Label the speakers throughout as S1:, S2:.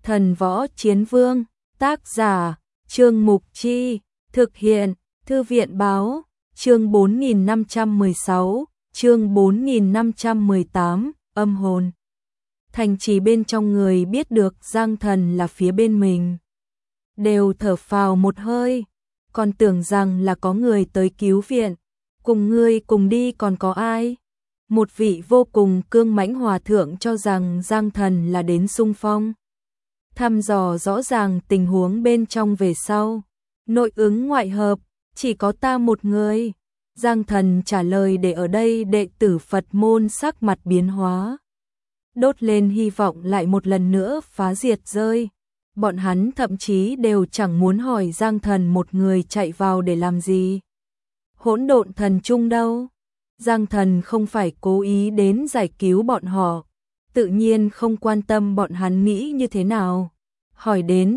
S1: Thần Võ Chiến Vương, tác giả, Trương Mục Chi, thực hiện, Thư viện Báo, chương 4516, chương 4518, âm hồn. Thành trì bên trong người biết được Giang Thần là phía bên mình, đều thở phào một hơi, còn tưởng rằng là có người tới cứu viện, cùng ngươi cùng đi còn có ai? Một vị vô cùng cương mãnh hòa thượng cho rằng Giang Thần là đến xung phong. Thăm dò rõ ràng tình huống bên trong về sau, nội ứng ngoại hợp, chỉ có ta một người. Giang Thần trả lời để ở đây đệ tử Phật môn sắc mặt biến hóa, đốt lên hy vọng lại một lần nữa phá diệt rơi. Bọn hắn thậm chí đều chẳng muốn hỏi Giang Thần một người chạy vào để làm gì. Hỗn độn thần trung đâu? Giang Thần không phải cố ý đến giải cứu bọn họ, tự nhiên không quan tâm bọn hắn nghĩ như thế nào. Hỏi đến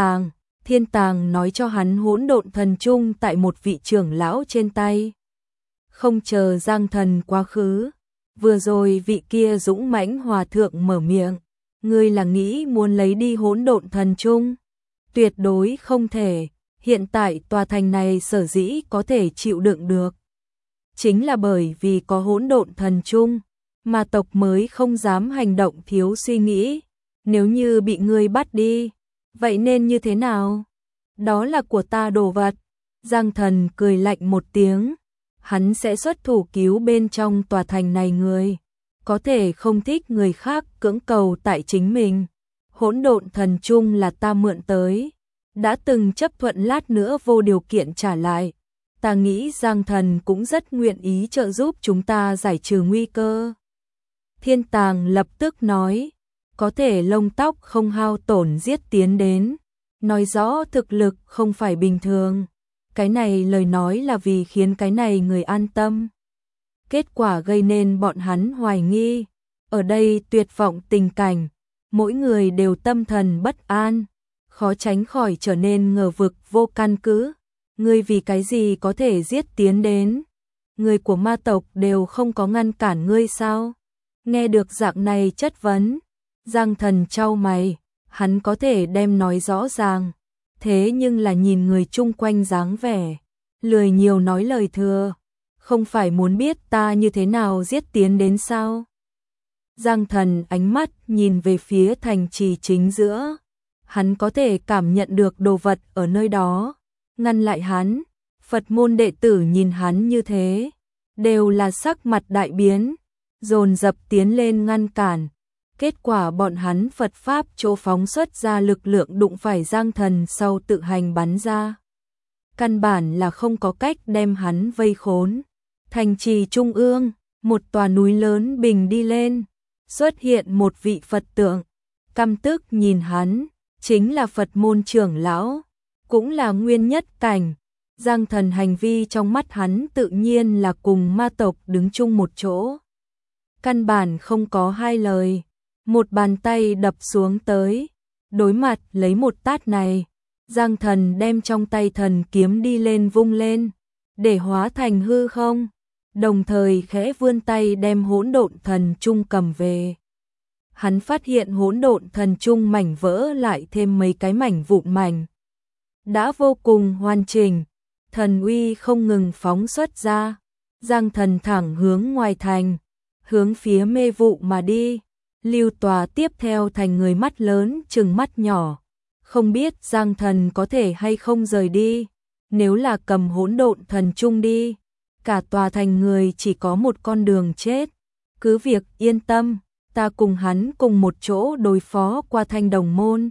S1: Thiên Tàng nói cho hắn hỗn độn thần trung tại một vị trưởng lão trên tay. Không chờ Giang Thần quá khứ, vừa rồi vị kia dũng mãnh hòa thượng mở miệng, ngươi là nghĩ muốn lấy đi hỗn độn thần trung? Tuyệt đối không thể, hiện tại tòa thành này sở dĩ có thể chịu đựng được, chính là bởi vì có hỗn độn thần trung, mà tộc mới không dám hành động thiếu suy nghĩ. Nếu như bị ngươi bắt đi, vậy nên như thế nào? Đó là của ta đồ vật. Giang Thần cười lạnh một tiếng, hắn sẽ xuất thủ cứu bên trong tòa thành này người, có thể không thích người khác cưỡng cầu tại chính mình. Hỗn độn thần trung là ta mượn tới, đã từng chấp thuận lát nữa vô điều kiện trả lại. Ta nghĩ Giang Thần cũng rất nguyện ý trợ giúp chúng ta giải trừ nguy cơ. Thiên Tàng lập tức nói, có thể lông tóc không hao tổn giết tiến đến, nói rõ thực lực không phải bình thường. Cái này lời nói là vì khiến cái này người an tâm. Kết quả gây nên bọn hắn hoài nghi. Ở đây tuyệt vọng tình cảnh, mỗi người đều tâm thần bất an, khó tránh khỏi trở nên ngờ vực vô căn cứ. Ngươi vì cái gì có thể giết tiến đến? Người của ma tộc đều không có ngăn cản ngươi sao? Nghe được dạng này chất vấn, Giang Thần chau mày, hắn có thể đem nói rõ ràng, thế nhưng là nhìn người chung quanh dáng vẻ, lười nhiều nói lời thừa, không phải muốn biết ta như thế nào giết tiến đến sao? Giang Thần ánh mắt nhìn về phía thành trì chính giữa, hắn có thể cảm nhận được đồ vật ở nơi đó, ngăn lại hắn. Phật môn đệ tử nhìn hắn như thế, đều là sắc mặt đại biến, dồn dập tiến lên ngăn cản. Kết quả bọn hắn Phật Pháp chỗ phóng xuất ra lực lượng đụng phải Giang Thần sau tự hành bắn ra. Căn bản là không có cách đem hắn vây khốn. Thành trì trung ương, một tòa núi lớn bình đi lên, xuất hiện một vị Phật tượng, căm tức nhìn hắn, chính là Phật môn trưởng lão, cũng là nguyên nhất cảnh. Giang Thần hành vi trong mắt hắn tự nhiên là cùng ma tộc đứng chung một chỗ. Căn bản không có hai lời, một bàn tay đập xuống tới, đối mặt lấy một tát này, Giang Thần đem trong tay thần kiếm đi lên vung lên, để hóa thành hư không, đồng thời khẽ vươn tay đem hỗn độn thần trung cầm về. Hắn phát hiện hỗn độn thần trung mảnh vỡ lại thêm mấy cái mảnh vụn mảnh, đã vô cùng hoàn chỉnh, thần uy không ngừng phóng xuất ra. Giang Thần thẳng hướng ngoài thành, hướng phía mê vụ mà đi. Lưu Tòa tiếp theo thành người mắt lớn trừng mắt nhỏ, không biết Giang Thần có thể hay không rời đi. Nếu là cầm hỗn độn thần trung đi, cả tòa thành người chỉ có một con đường chết. Cứ việc yên tâm, ta cùng hắn cùng một chỗ đối phó qua Thanh Đồng môn.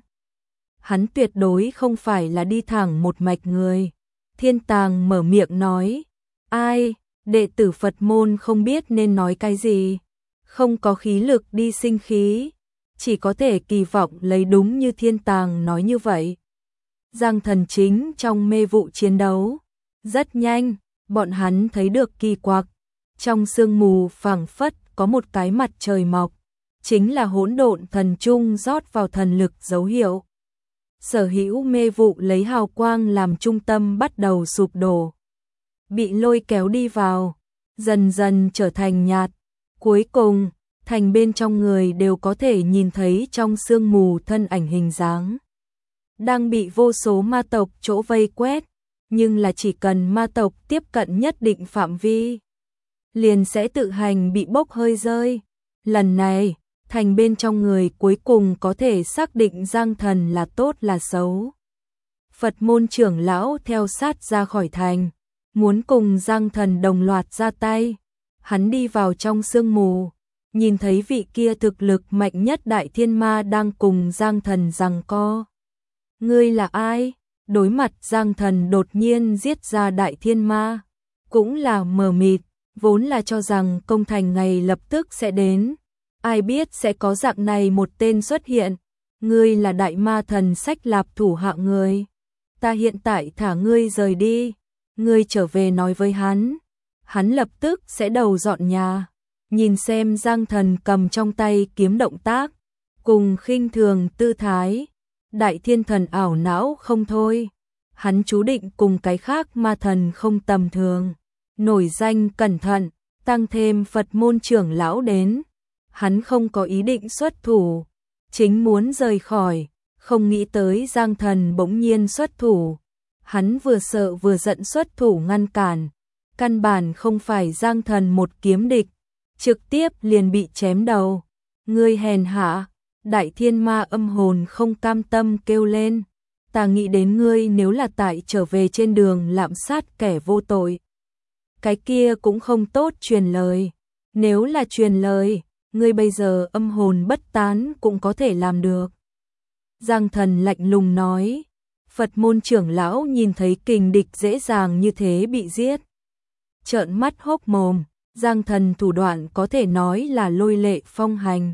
S1: Hắn tuyệt đối không phải là đi thẳng một mạch người. Thiên Tàng mở miệng nói, ai, đệ tử Phật môn không biết nên nói cái gì, không có khí lực đi sinh khí, chỉ có thể kỳ vọng lấy đúng như Thiên Tàng nói như vậy. Giang Thần chính trong mê vụ chiến đấu, rất nhanh, bọn hắn thấy được kỳ quặc, trong sương mù phảng phất có một cái mặt trời mọc, chính là hỗn độn thần trung rót vào thần lực dấu hiệu. Sở hữu mê vụ lấy hào quang làm trung tâm bắt đầu sụp đổ, bị lôi kéo đi vào, dần dần trở thành nhạt. Cuối cùng, thành bên trong người đều có thể nhìn thấy trong sương mù thân ảnh hình dáng. Đang bị vô số ma tộc chỗ vây quét, nhưng là chỉ cần ma tộc tiếp cận nhất định phạm vi, liền sẽ tự hành bị bốc hơi rơi. Lần này, thành bên trong người cuối cùng có thể xác định Giang Thần là tốt là xấu. Phật môn trưởng lão theo sát ra khỏi thành, muốn cùng Giang Thần đồng loạt ra tay. Hắn đi vào trong sương mù, nhìn thấy vị kia thực lực mạnh nhất đại thiên ma đang cùng Giang Thần giằng co. Ngươi là ai? Đối mặt Giang Thần đột nhiên giết ra đại thiên ma, cũng là mờ mịt, vốn là cho rằng công thành ngày lập tức sẽ đến. Ai biết sẽ có dạng này một tên xuất hiện. Ngươi là đại ma thần Sách Lạp thủ hạ người. Ta hiện tại thả ngươi rời đi. Ngươi trở về nói với hắn. Hắn lập tức sẽ đầu dọn nhà. Nhìn xem Giang Thần cầm trong tay kiếm động tác, cùng khinh thường tư thái. Đại thiên thần ảo não không thôi. Hắn chú định cùng cái khác ma thần không tầm thường. Nổi danh cẩn thận, tăng thêm Phật môn trưởng lão đến. Hắn không có ý định xuất thủ, chính muốn rời khỏi, không nghĩ tới Giang Thần bỗng nhiên xuất thủ. Hắn vừa sợ vừa giận xuất thủ ngăn cản, căn bản không phải Giang Thần một kiếm địch, trực tiếp liền bị chém đầu. Ngươi hèn hạ, đại thiên ma âm hồn không cam tâm kêu lên. Ta nghĩ đến ngươi nếu là tại trở về trên đường lạm sát kẻ vô tội, cái kia cũng không tốt truyền lời. Nếu là truyền lời, ngươi bây giờ âm hồn bất tán cũng có thể làm được. Giang Thần lạnh lùng nói. Phật môn trưởng lão nhìn thấy kình địch dễ dàng như thế bị giết, trợn mắt hốc mồm. Giang Thần thủ đoạn có thể nói là lôi lệ phong hành.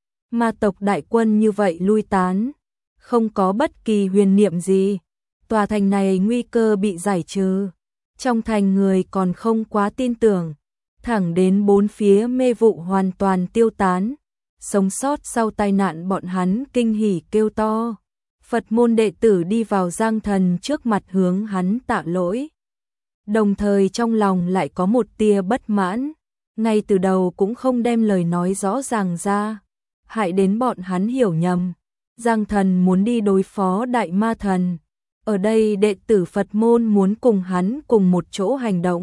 S1: Ma tộc đại quân như vậy lui tán, không có bất kỳ huyền niệm gì. Tòa thành này nguy cơ bị giải trừ. Trong thành người còn không quá tin tưởng, thẳng đến bốn phía mê vụ hoàn toàn tiêu tán. Sống sót sau tai nạn bọn hắn kinh hỉ kêu to. Phật môn đệ tử đi vào Giang Thần trước mặt hướng hắn tạ lỗi. Đồng thời trong lòng lại có một tia bất mãn. Ngay từ đầu cũng không đem lời nói rõ ràng ra, hại đến bọn hắn hiểu nhầm. Giang Thần muốn đi đối phó đại ma thần. Ở đây đệ tử Phật môn muốn cùng hắn cùng một chỗ hành động.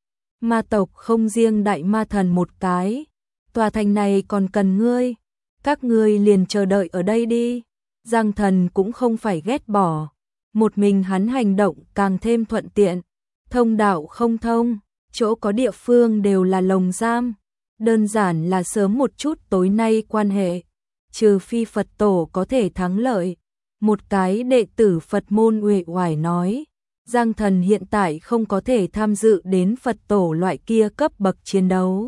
S1: Ma tộc không riêng đại ma thần một cái. Tòa thành này còn cần ngươi. Các ngươi liền chờ đợi ở đây đi. Giang Thần cũng không phải ghét bỏ. Một mình hắn hành động càng thêm thuận tiện. Thông đạo không thông, chỗ có địa phương đều là lồng giam. Đơn giản là sớm một chút tối nay quan hệ. Trừ phi Phật tổ có thể thắng lợi. Một cái đệ tử Phật môn uể oải nói. Giang Thần hiện tại không có thể tham dự đến Phật tổ loại kia cấp bậc chiến đấu.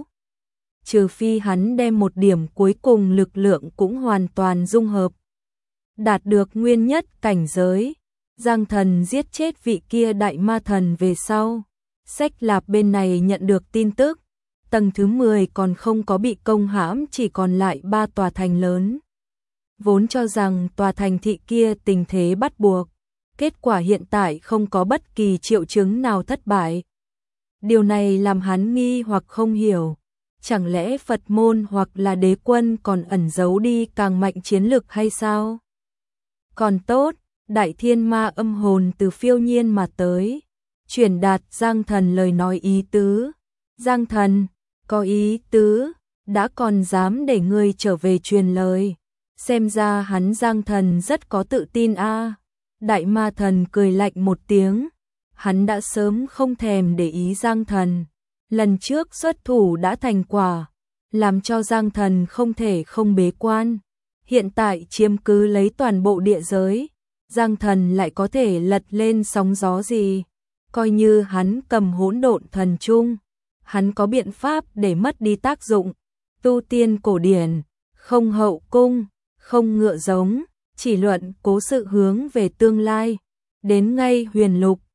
S1: Trừ phi hắn đem một điểm cuối cùng lực lượng cũng hoàn toàn dung hợp, đạt được nguyên nhất cảnh giới. Giang Thần giết chết vị kia đại ma thần về sau, Sách Lạp bên này nhận được tin tức, tầng thứ 10 còn không có bị công hãm, chỉ còn lại 3 tòa thành lớn. Vốn cho rằng tòa thành thị kia tình thế bắt buộc, kết quả hiện tại không có bất kỳ triệu chứng nào thất bại. Điều này làm hắn nghi hoặc không hiểu, chẳng lẽ Phật môn hoặc là đế quân còn ẩn giấu đi càng mạnh chiến lực hay sao? Còn tốt, đại thiên ma âm hồn từ phiêu nhiên mà tới, truyền đạt Giang Thần lời nói ý tứ. Giang Thần, có ý tứ, đã còn dám để ngươi trở về truyền lời. Xem ra hắn Giang Thần rất có tự tin a. Đại ma thần cười lạnh một tiếng, hắn đã sớm không thèm để ý Giang Thần. Lần trước xuất thủ đã thành quả, làm cho Giang Thần không thể không bế quan. Hiện tại chiếm cứ lấy toàn bộ địa giới, Giang Thần lại có thể lật lên sóng gió gì? Coi như hắn cầm hỗn độn thần chung, hắn có biện pháp để mất đi tác dụng. Tu tiên cổ điển, không hậu cung, không ngựa giống, chỉ luận cố sự hướng về tương lai. Đến ngay huyền lục,